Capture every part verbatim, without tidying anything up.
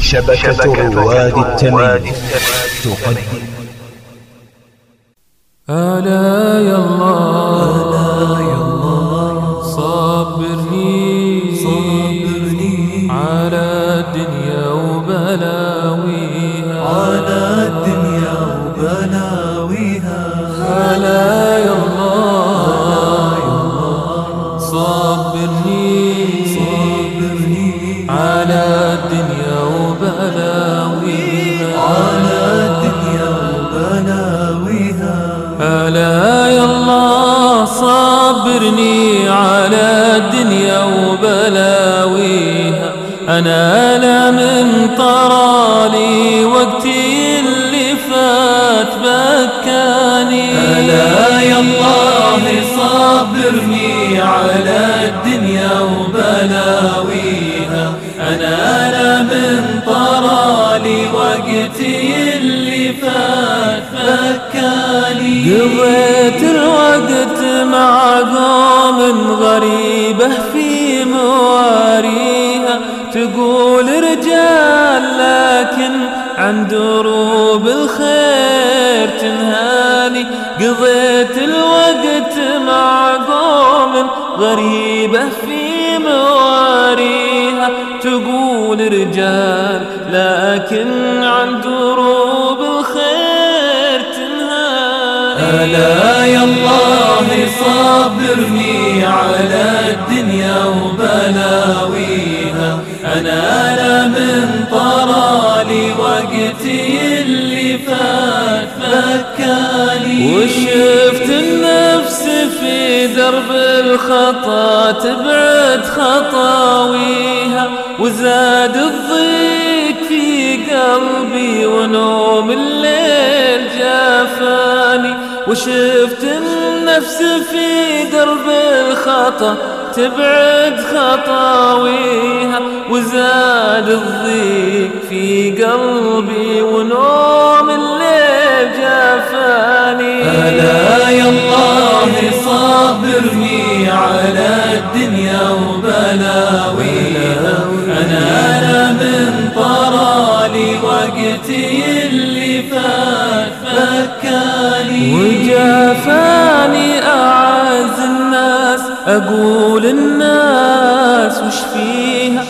شبكة رواد التميم تقدم. ألا يا الله صبرني صبرني على الدنيا وبلاويها على الدنيا وبلاويها. ألا يا الله صبرني صبرني على الدنيا وبلاويها على الدنيا وبلاويها. ألا يا الله صبرني على الدنيا وبلاويها. أنا لا من طرالي وقتي اللي فات بكاني. ألا يا الله صبرني على الدنيا وبلاويها. أنا لا من طرالي وقتي اللي فات بكاني. قضيت الوقت مع قوم غريبة في مواريها تقول رجال لكن عن دروب الخير تنهاني. قضيت الوقت مع قوم غريبة في مواريها تقول رجال لكن عن دروب الخير تنهاني. ألا يا الله صبرني على الدنيا وبلاويها. أنا لا من طرالي وقتي اللي فات فكاني. وشفت النفس في درب الخطا تبعد خطاويها وزاد الضيق في قلبي ونوم الليل جافاني. وشفت النفس في درب الخطا تبعد خطاويها وزاد الضيق في قلبي ونوم الليل جافاني. ألا يا الله صبرني على الدنيا وبلاويها. أنا لا من طرالي وقتي اللي فات فكاني. وجافاني أعز الناس أقول الناس وش فيها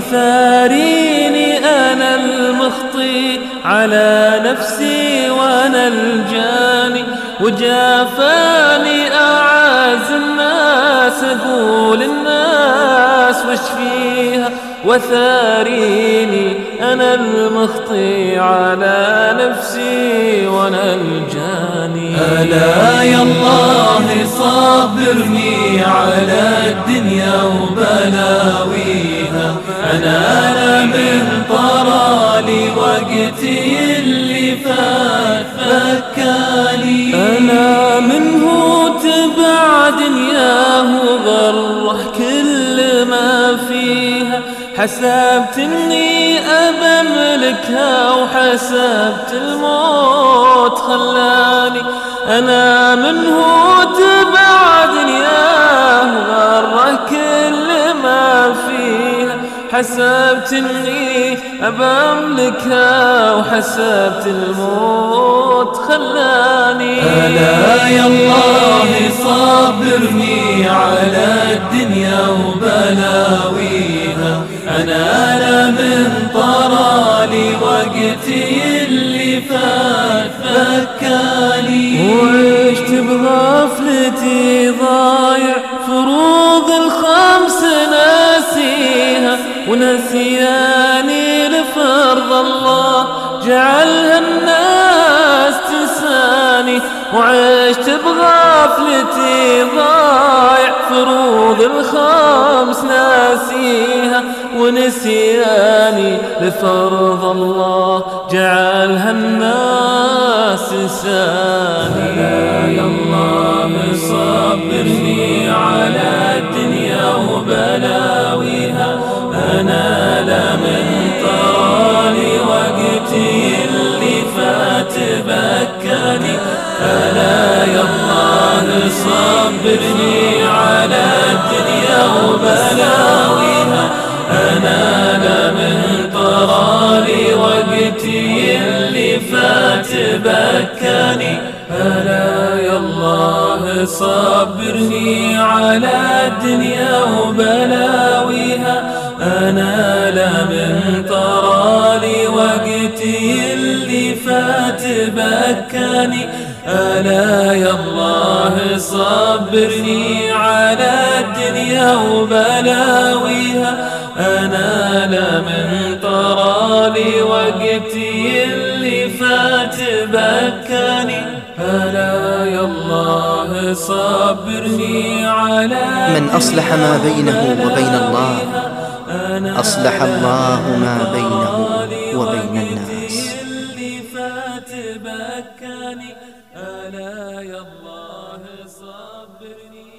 وثاريني أنا المخطي على نفسي وأنا الجاني. وجافاني أعز الناس أقول الناس وش فيها وثاريني أنا المخطي على نفسي وأنا الجاني. ألا يا الله صبرني على الدنيا وبلاويها. أنا لا من طرالي وقتي اللي فات فكاني. أنا منه تبع دنياه وغره كل ما فيها. حسبت اني ابى املكها وحسبت الموت خلاني. انا منه تبع دنياه وغره كل ما فيها. حسبت اني ابى املكها وحسبت الموت خلاني. ألا يا الله صبرني على الدنيا وبلاويها. أنا لا من طرالي وقتي اللي فات فكاني. وعشت بغفلتي ضايع فروض الخمس ناسيها ونسياني لفرض الله جعلها الناس تنساني. وعشت بغفلتي ضايع فروض الخمس ناسيها ونسياني لفرض الله جعلها الناس تنساني. ألا يا الله صبرني على الدنيا وبلاويها. أنا لا من طرالي وقتي اللي فات بكاني. ألا يا الله صبرني على الدنيا وبلاويها. أنا لا من طرالي بكاني. ألا يا الله صبرني على الدنيا وبلاويها، أنا لا من طرالي وقتي اللي فات بكاني. ألا يا الله صبرني على الدنيا وبلاويها، أنا لا من طرالي وقتي اللي فات بكاني. ألا يا الله صبرني على من أصلح ما بينه وبين الله أصلح الله ما بينه وبين الناس. ألا يا الله صبرني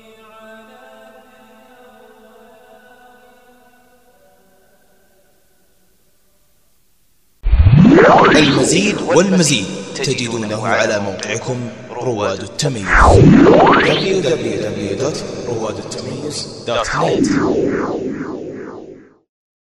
على. المزيد والمزيد تجدونه على موقعكم رواد التميز دبليو دبليو دبليو دوت رواد التميز دوت نت.